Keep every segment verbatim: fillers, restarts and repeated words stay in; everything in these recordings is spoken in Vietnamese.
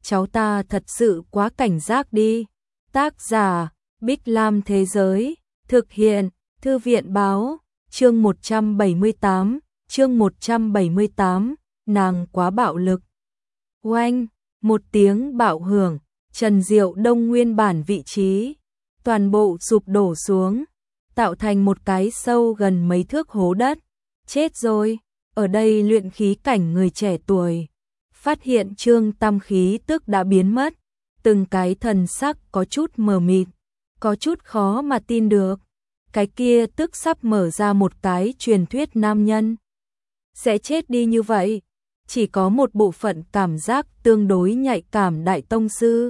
cháu ta thật sự quá cảnh giác đi. Tác giả, Bích Lam Thế Giới, thực hiện, Thư viện Báo, chương một trăm bảy mươi tám, chương một trăm bảy mươi tám, nàng quá bạo lực. Oanh, một tiếng bạo hưởng, Trần Diệu Đông nguyên bản vị trí, toàn bộ sụp đổ xuống, tạo thành một cái sâu gần mấy thước hố đất. Chết rồi, ở đây luyện khí cảnh người trẻ tuổi. Phát hiện Trương Tam khí tức đã biến mất, từng cái thần sắc có chút mờ mịt, có chút khó mà tin được. Cái kia tức sắp mở ra một cái truyền thuyết nam nhân sẽ chết đi như vậy. Chỉ có một bộ phận cảm giác tương đối nhạy cảm đại tông sư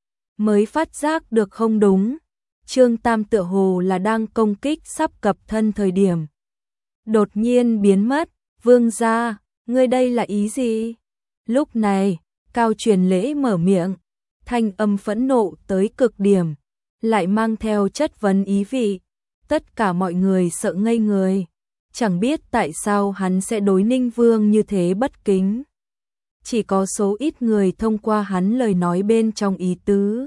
mới phát giác được không đúng. Trương Tam tựa hồ là đang công kích sắp cập thân thời điểm đột nhiên biến mất. Vương gia, ngươi đây là ý gì? Lúc này, Cao Truyền Lễ mở miệng, thanh âm phẫn nộ tới cực điểm, lại mang theo chất vấn ý vị. Tất cả mọi người sợ ngây người, chẳng biết tại sao hắn sẽ đối Ninh Vương như thế bất kính. Chỉ có số ít người thông qua hắn lời nói bên trong ý tứ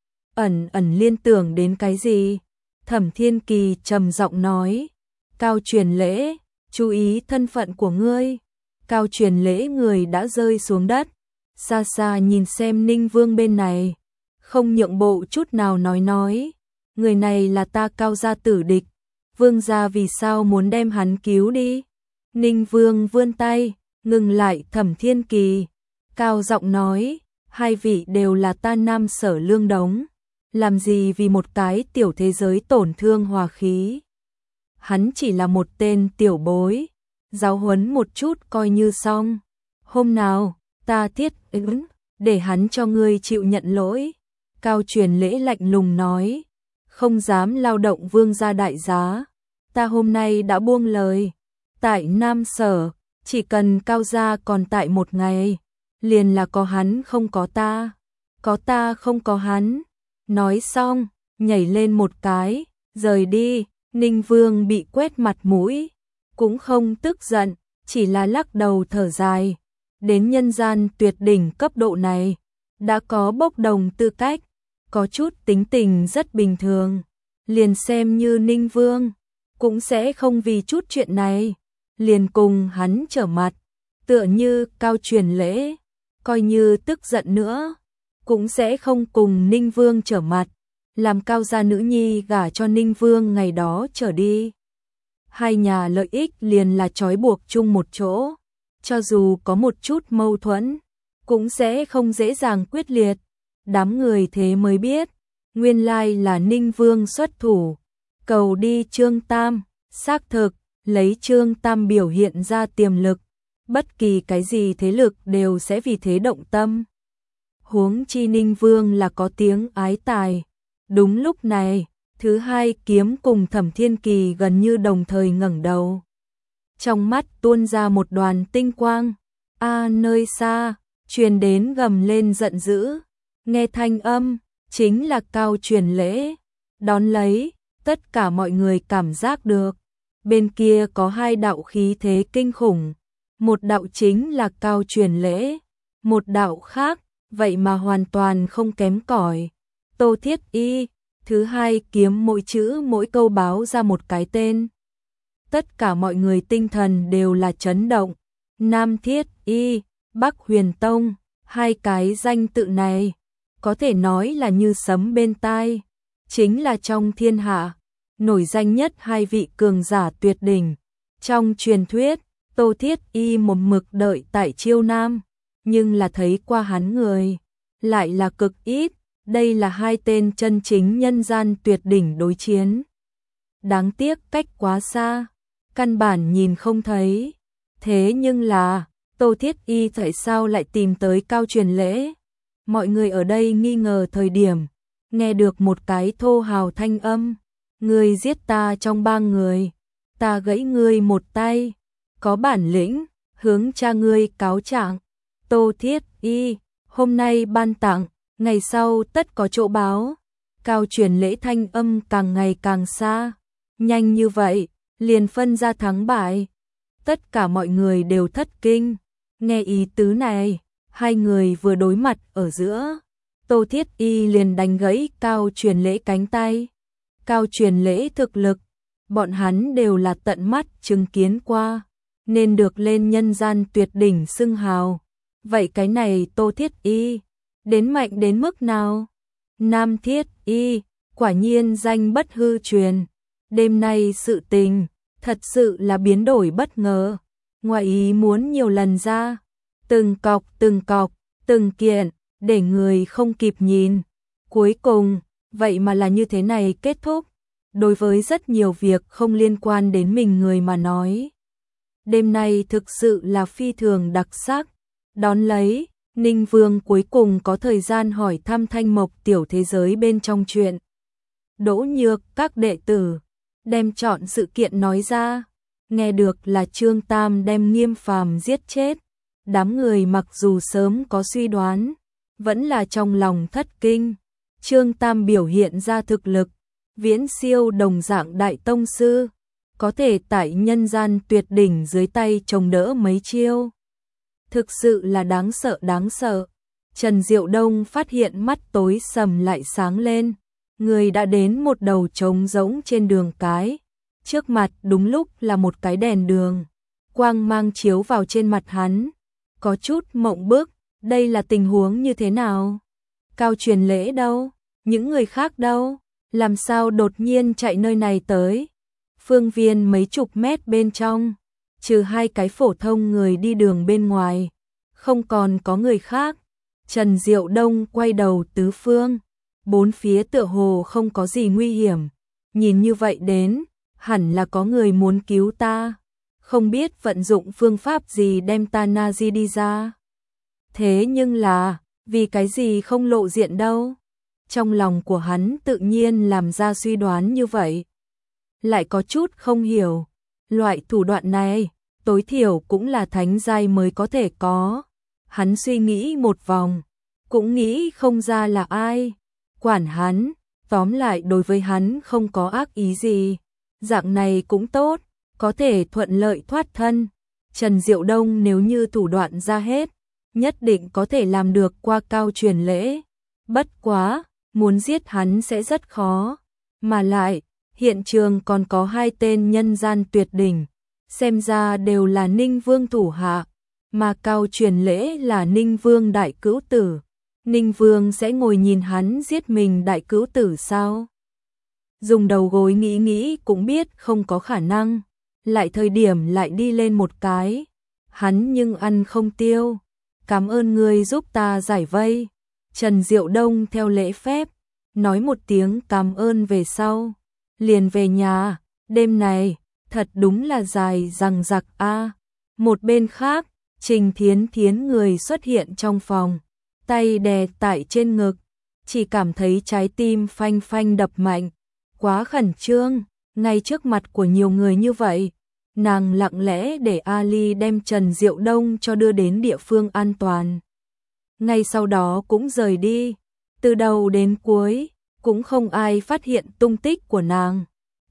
ẩn ẩn liên tưởng đến cái gì. Thẩm Thiên Kỳ trầm giọng nói, Cao Truyền Lễ, chú ý thân phận của ngươi. Cao Truyền Lễ người đã rơi xuống đất, xa xa nhìn xem Ninh Vương bên này, không nhượng bộ chút nào nói nói, người này là ta Cao gia tử địch, Vương gia vì sao muốn đem hắn cứu đi? Ninh Vương vươn tay, ngừng lại Thẩm Thiên Kỳ, cao giọng nói, hai vị đều là ta Nam Sở Lương Đống, làm gì vì một cái tiểu thế giới tổn thương hòa khí. Hắn chỉ là một tên tiểu bối, giáo huấn một chút coi như xong. Hôm nào, ta thiết ứng, để hắn cho ngươi chịu nhận lỗi. Cao Truyền Lễ lạnh lùng nói, không dám lao động vương gia đại giá. Ta hôm nay đã buông lời, tại Nam Sở, chỉ cần Cao gia còn tại một ngày, liền là có hắn không có ta, có ta không có hắn. Nói xong, nhảy lên một cái, rời đi. Ninh Vương bị quét mặt mũi, cũng không tức giận, chỉ là lắc đầu thở dài. Đến nhân gian tuyệt đỉnh cấp độ này, đã có bốc đồng tư cách, có chút tính tình rất bình thường. Liền xem như Ninh Vương, cũng sẽ không vì chút chuyện này liền cùng hắn trở mặt. Tựa như Cao Truyền Lễ, coi như tức giận nữa, cũng sẽ không cùng Ninh Vương trở mặt. Làm Cao gia nữ nhi gả cho Ninh Vương ngày đó trở đi, hai nhà lợi ích liền là trói buộc chung một chỗ, cho dù có một chút mâu thuẫn, cũng sẽ không dễ dàng quyết liệt. Đám người thế mới biết, nguyên lai là Ninh Vương xuất thủ, cầu đi Trương Tam. Xác thực, lấy Trương Tam biểu hiện ra tiềm lực, bất kỳ cái gì thế lực đều sẽ vì thế động tâm. Huống chi Ninh Vương là có tiếng ái tài. Đúng lúc này, thứ hai kiếm cùng Thẩm Thiên Kỳ gần như đồng thời ngẩng đầu. Trong mắt tuôn ra một đoàn tinh quang. A nơi xa, truyền đến gầm lên giận dữ. Nghe thanh âm, chính là Cao Truyền Lễ. Đón lấy, tất cả mọi người cảm giác được. Bên kia có hai đạo khí thế kinh khủng. Một đạo chính là Cao Truyền Lễ. Một đạo khác, vậy mà hoàn toàn không kém cỏi. Tô Thiết Y. Thứ hai kiếm mỗi chữ mỗi câu báo ra một cái tên. Tất cả mọi người tinh thần đều là chấn động. Nam Thiết Y, Bắc Huyền Tông, hai cái danh tự này, có thể nói là như sấm bên tai. Chính là trong thiên hạ, nổi danh nhất hai vị cường giả tuyệt đỉnh. Trong truyền thuyết, Tô Thiết Y một mực đợi tại Chiêu Nam, nhưng là thấy qua hắn người, lại là cực ít. Đây là hai tên chân chính nhân gian tuyệt đỉnh đối chiến. Đáng tiếc cách quá xa, căn bản nhìn không thấy. Thế nhưng là, Tô Thiết Y tại sao lại tìm tới Cao Truyền Lễ? Mọi người ở đây nghi ngờ thời điểm, nghe được một cái thô hào thanh âm. Ngươi giết ta trong ba người, ta gãy ngươi một tay. Có bản lĩnh, hướng cha ngươi cáo trạng. Tô Thiết Y, hôm nay ban tặng, ngày sau tất có chỗ báo. Cao Truyền Lễ thanh âm càng ngày càng xa. Nhanh như vậy, liền phân ra thắng bại. Tất cả mọi người đều thất kinh. Nghe ý tứ này, Hai người vừa đối mặt ở giữa, Tô Thiết Y liền đánh gãy Cao Truyền Lễ cánh tay. Cao Truyền Lễ thực lực, bọn hắn đều là tận mắt chứng kiến qua, nên được lên nhân gian tuyệt đỉnh xưng hào. Vậy cái này Tô Thiết Y, đến mạnh đến mức nào? Nam Thiết Y, quả nhiên danh bất hư truyền. Đêm nay sự tình, thật sự là biến đổi bất ngờ. Ngoài ý muốn nhiều lần ra, từng cọc từng cọc, từng kiện, để người không kịp nhìn. Cuối cùng, vậy mà là như thế này kết thúc. Đối với rất nhiều việc không liên quan đến mình người mà nói, đêm nay thực sự là phi thường đặc sắc. Đón lấy, Ninh Vương cuối cùng có thời gian hỏi thăm Thanh Mộc tiểu thế giới bên trong chuyện. Đỗ Nhược các đệ tử đem chọn sự kiện nói ra, nghe được là Trương Tam đem Nghiêm Phàm giết chết. Đám người mặc dù sớm có suy đoán, vẫn là trong lòng thất kinh. Trương Tam biểu hiện ra thực lực viễn siêu đồng dạng đại tông sư, có thể tại nhân gian tuyệt đỉnh dưới tay chống đỡ mấy chiêu. Thực sự là đáng sợ đáng sợ. Trần Diệu Đông phát hiện mắt tối sầm lại sáng lên, người đã đến một đầu trống rỗng trên đường cái. Trước mặt đúng lúc là một cái đèn đường, quang mang chiếu vào trên mặt hắn, có chút mộng bức. Đây là tình huống như thế nào? Cao Truyền Lễ đâu? Những người khác đâu? Làm sao đột nhiên chạy nơi này tới? Phương viên mấy chục mét bên trong, trừ hai cái phổ thông người đi đường bên ngoài, không còn có người khác. Trần Diệu Đông quay đầu tứ phương, bốn phía tựa hồ không có gì nguy hiểm. Nhìn như vậy đến, hẳn là có người muốn cứu ta, không biết vận dụng phương pháp gì đem ta Nazi đi ra. Thế nhưng là, vì cái gì không lộ diện đâu? Trong lòng của hắn tự nhiên làm ra suy đoán như vậy. Lại có chút không hiểu, loại thủ đoạn này, tối thiểu cũng là thánh giai mới có thể có. Hắn suy nghĩ một vòng, cũng nghĩ không ra là ai. Quản hắn, tóm lại đối với hắn không có ác ý gì. Dạng này cũng tốt, có thể thuận lợi thoát thân. Trần Diệu Đông nếu như thủ đoạn ra hết, nhất định có thể làm được qua Cao Truyền Lễ. Bất quá, muốn giết hắn sẽ rất khó. Mà lại, hiện trường còn có hai tên nhân gian tuyệt đỉnh, xem ra đều là Ninh Vương thủ hạ, mà Cao Truyền Lễ là Ninh Vương đại cữu tử. Ninh Vương sẽ ngồi nhìn hắn giết mình đại cữu tử sao? Dùng đầu gối nghĩ nghĩ cũng biết không có khả năng. Lại thời điểm lại đi lên một cái, hắn nhưng ăn không tiêu. Cảm ơn ngươi giúp ta giải vây. Trần Diệu Đông theo lễ phép, nói một tiếng cảm ơn về sau, liền về nhà. Đêm này, thật đúng là dài dằng dặc a. Một bên khác, Trình Thiến Thiến người xuất hiện trong phòng, tay đè tại trên ngực, chỉ cảm thấy trái tim phanh phanh đập mạnh, quá khẩn trương, ngay trước mặt của nhiều người như vậy. Nàng lặng lẽ để Ali đem Trần Diệu Đông cho đưa đến địa phương an toàn. Ngay sau đó cũng rời đi, từ đầu đến cuối, cũng không ai phát hiện tung tích của nàng.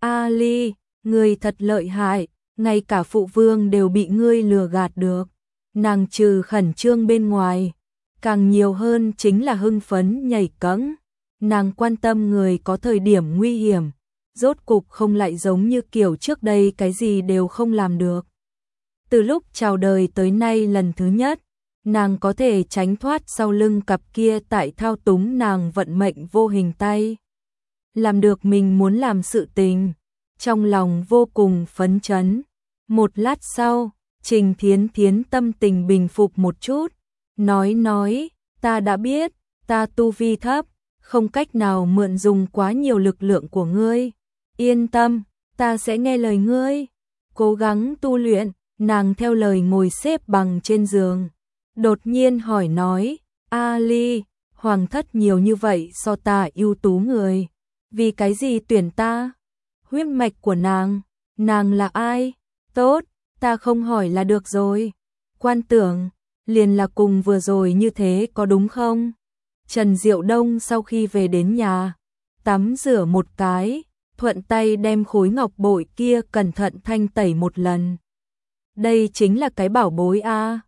Ali, ngươi thật lợi hại, ngay cả phụ vương đều bị ngươi lừa gạt được. Nàng trừ khẩn trương bên ngoài, càng nhiều hơn chính là hưng phấn nhảy cẫng. Nàng quan tâm người có thời điểm nguy hiểm, rốt cục không lại giống như kiểu trước đây cái gì đều không làm được. Từ lúc chào đời tới nay lần thứ nhất, nàng có thể tránh thoát sau lưng cặp kia tại thao túng nàng vận mệnh vô hình tay. Làm được mình muốn làm sự tình, trong lòng vô cùng phấn chấn. Một lát sau, Trình Thiến Thiến tâm tình bình phục một chút, nói nói, ta đã biết, ta tu vi thấp, không cách nào mượn dùng quá nhiều lực lượng của ngươi. Yên tâm, ta sẽ nghe lời ngươi, cố gắng tu luyện. Nàng theo lời ngồi xếp bằng trên giường, đột nhiên hỏi nói, Ali, hoàng thất nhiều như vậy so ta ưu tú người, vì cái gì tuyển ta? Huyết mạch của nàng, nàng là ai? Tốt, ta không hỏi là được rồi. Quan tưởng, liền là cùng vừa rồi như thế có đúng không? Trần Diệu Đông sau khi về đến nhà, tắm rửa một cái, thuận tay đem khối ngọc bội kia cẩn thận thanh tẩy một lần. Đây chính là cái bảo bối a.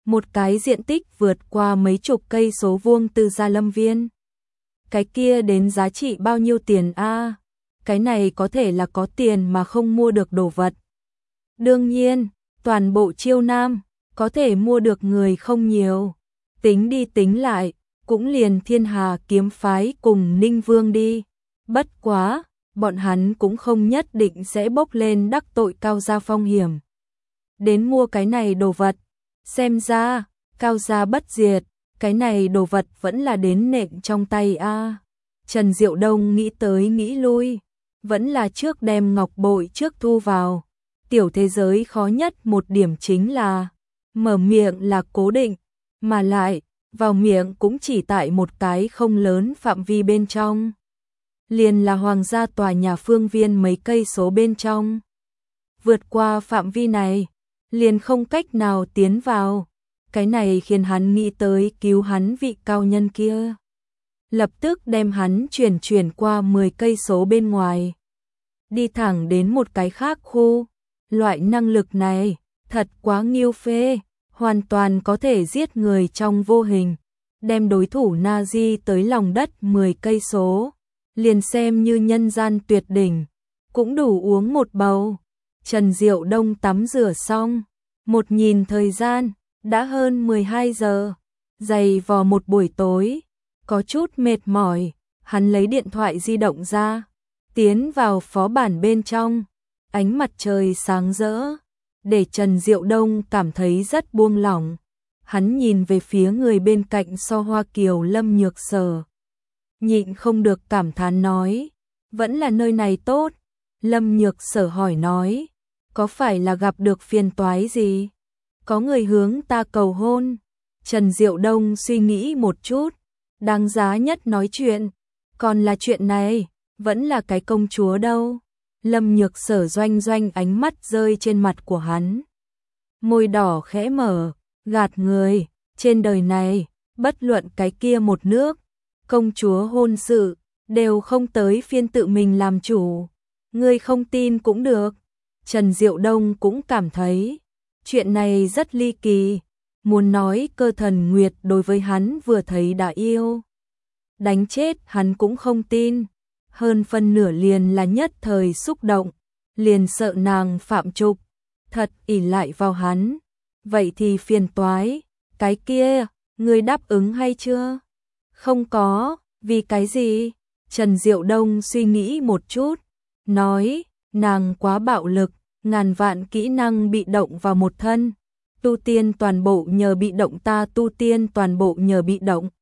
một cái diện tích vượt qua mấy chục cây số vuông từ Gia Lâm Viên. Cái kia đến giá trị bao nhiêu tiền a? Cái này có thể là có tiền mà không mua được đồ vật. Đương nhiên, toàn bộ Chiêu Nam, có thể mua được người không nhiều. Tính đi tính lại, cũng liền Thiên Hà kiếm phái cùng Ninh Vương đi. Bất quá, bọn hắn cũng không nhất định sẽ bốc lên đắc tội Cao gia phong hiểm. Đến mua cái này đồ vật, xem ra, Cao gia bất diệt, cái này đồ vật vẫn là đến nện trong tay a. Trần Diệu Đông nghĩ tới nghĩ lui, vẫn là trước đem ngọc bội trước thu vào. Tiểu thế giới khó nhất một điểm chính là mở miệng là cố định, mà lại vào miệng cũng chỉ tại một cái không lớn phạm vi bên trong. Liền là hoàng gia tòa nhà phương viên mấy cây số bên trong. Vượt qua phạm vi này, liền không cách nào tiến vào. Cái này khiến hắn nghĩ tới cứu hắn vị cao nhân kia. Lập tức đem hắn chuyển chuyển qua mười cây số bên ngoài. Đi thẳng đến một cái khác khu. Loại năng lực này, thật quá nghiêu phê, hoàn toàn có thể giết người trong vô hình. Đem đối thủ Nazi tới lòng đất mười cây số. Liền xem như nhân gian tuyệt đỉnh, cũng đủ uống một bầu. Trần Diệu Đông tắm rửa xong, một nhìn thời gian, đã hơn mười hai giờ, dày vò một buổi tối, có chút mệt mỏi, hắn lấy điện thoại di động ra, tiến vào phó bản bên trong, ánh mặt trời sáng rỡ, để Trần Diệu Đông cảm thấy rất buông lỏng. Hắn nhìn về phía người bên cạnh So Hoa Kiều Lâm Nhược Sở. Nhịn không được cảm thán nói, vẫn là nơi này tốt. Lâm Nhược Sở hỏi nói, có phải là gặp được phiền toái gì? Có người hướng ta cầu hôn. Trần Diệu Đông suy nghĩ một chút, đáng giá nhất nói chuyện, còn là chuyện này, vẫn là cái công chúa đâu. Lâm Nhược Sở doanh doanh ánh mắt rơi trên mặt của hắn. Môi đỏ khẽ mở, gạt người, trên đời này, bất luận cái kia một nước, công chúa hôn sự, đều không tới phiên tự mình làm chủ. Ngươi không tin cũng được. Trần Diệu Đông cũng cảm thấy, chuyện này rất ly kỳ, muốn nói Cơ Thần Nguyệt đối với hắn vừa thấy đã yêu. Đánh chết hắn cũng không tin, hơn phân nửa liền là nhất thời xúc động, liền sợ nàng phạm trục, thật ỷ lại vào hắn. Vậy thì phiền toái, cái kia, ngươi đáp ứng hay chưa? Không có, vì cái gì? Trần Diệu Đông suy nghĩ một chút, nói, nàng quá bạo lực, ngàn vạn kỹ năng bị động vào một thân, tu tiên toàn bộ nhờ bị động, ta tu tiên toàn bộ nhờ bị động.